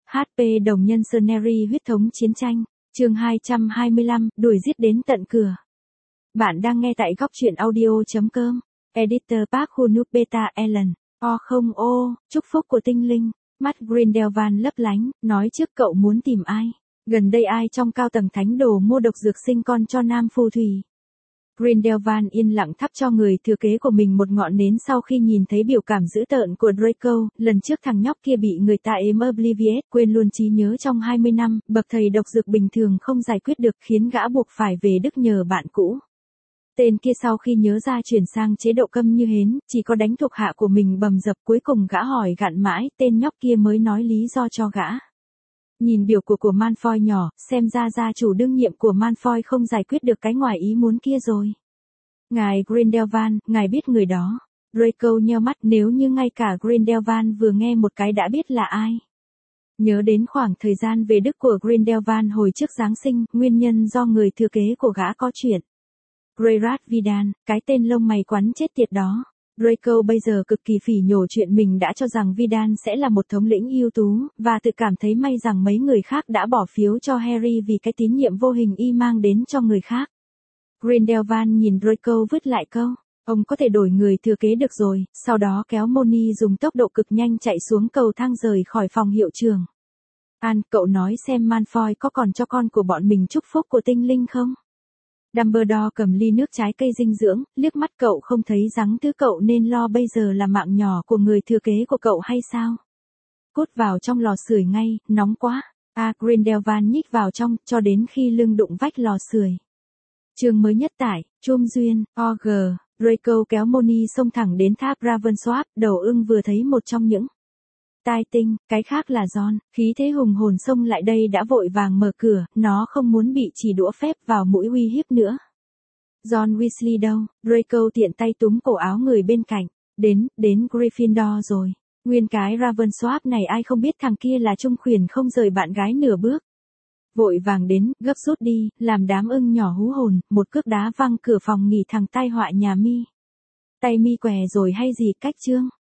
HP đồng nhân Scenery huyết thống chiến tranh, chương 225, đuổi giết đến tận cửa. Bạn đang nghe tại góc truyện audio.com. Editor Park Hunuk Beta Ellen. không chúc phúc của tinh linh. Mắt Grindelwald lấp lánh, nói trước cậu muốn tìm ai. Gần đây ai trong cao tầng thánh đồ mua độc dược sinh con cho nam phù thủy. Grindelwald yên lặng thắp cho người thừa kế của mình một ngọn nến sau khi nhìn thấy biểu cảm dữ tợn của Draco. Lần trước thằng nhóc kia bị người ta ếm Oblivious, quên luôn trí nhớ trong 20 năm, bậc thầy độc dược bình thường không giải quyết được khiến gã buộc phải về Đức nhờ bạn cũ. Tên kia sau khi nhớ ra chuyển sang chế độ câm như hến, chỉ có đánh thuộc hạ của mình bầm dập, cuối cùng gã hỏi gạn mãi, tên nhóc kia mới nói lý do cho gã. Nhìn biểu của Malfoy nhỏ, xem ra gia chủ đương nhiệm của Malfoy không giải quyết được cái ngoài ý muốn kia rồi. Ngài Grindelwald, ngài biết người đó. Draco nheo mắt, nếu như ngay cả Grindelwald vừa nghe một cái đã biết là ai. Nhớ đến khoảng thời gian về Đức của Grindelwald hồi trước Giáng sinh, nguyên nhân do người thừa kế của gã có chuyện. Gerard Vidal, cái tên lông mày quắn chết tiệt đó. Draco bây giờ cực kỳ phỉ nhổ chuyện mình đã cho rằng Vidal sẽ là một thống lĩnh ưu tú, và tự cảm thấy may rằng mấy người khác đã bỏ phiếu cho Harry vì cái tín nhiệm vô hình y mang đến cho người khác. Grindelwald nhìn Draco vứt lại câu, ông có thể đổi người thừa kế được rồi, sau đó kéo Moni dùng tốc độ cực nhanh chạy xuống cầu thang rời khỏi phòng hiệu trưởng. An, cậu nói xem Malfoy có còn cho con của bọn mình chúc phúc của tinh linh không? Dumbledore cầm ly nước trái cây dinh dưỡng, liếc mắt cậu không thấy rắn thứ cậu nên lo bây giờ là mạng nhỏ của người thừa kế của cậu hay sao? Cút vào trong lò sưởi ngay, nóng quá. Grindelwald nhích vào trong, cho đến khi lưng đụng vách lò sưởi. Chương mới nhất tải, Chum Duyên, Draco kéo Moni xông thẳng đến tháp Ravensworth, đầu ưng vừa thấy một trong những tai tinh, cái khác là Ron, khí thế hùng hồn xông lại đây đã vội vàng mở cửa, nó không muốn bị chỉ đũa phép vào mũi uy hiếp nữa. Ron Weasley đâu? Draco tiện tay túm cổ áo người bên cạnh, đến Gryffindor rồi. Nguyên cái Ravensworth này ai không biết thằng kia là trung khuyển không rời bạn gái nửa bước. Vội vàng đến, gấp rút đi, làm đám ưng nhỏ hú hồn, một cước đá văng cửa phòng nghỉ thằng tai họa nhà Mi. Tay Mi què rồi hay gì cách chương?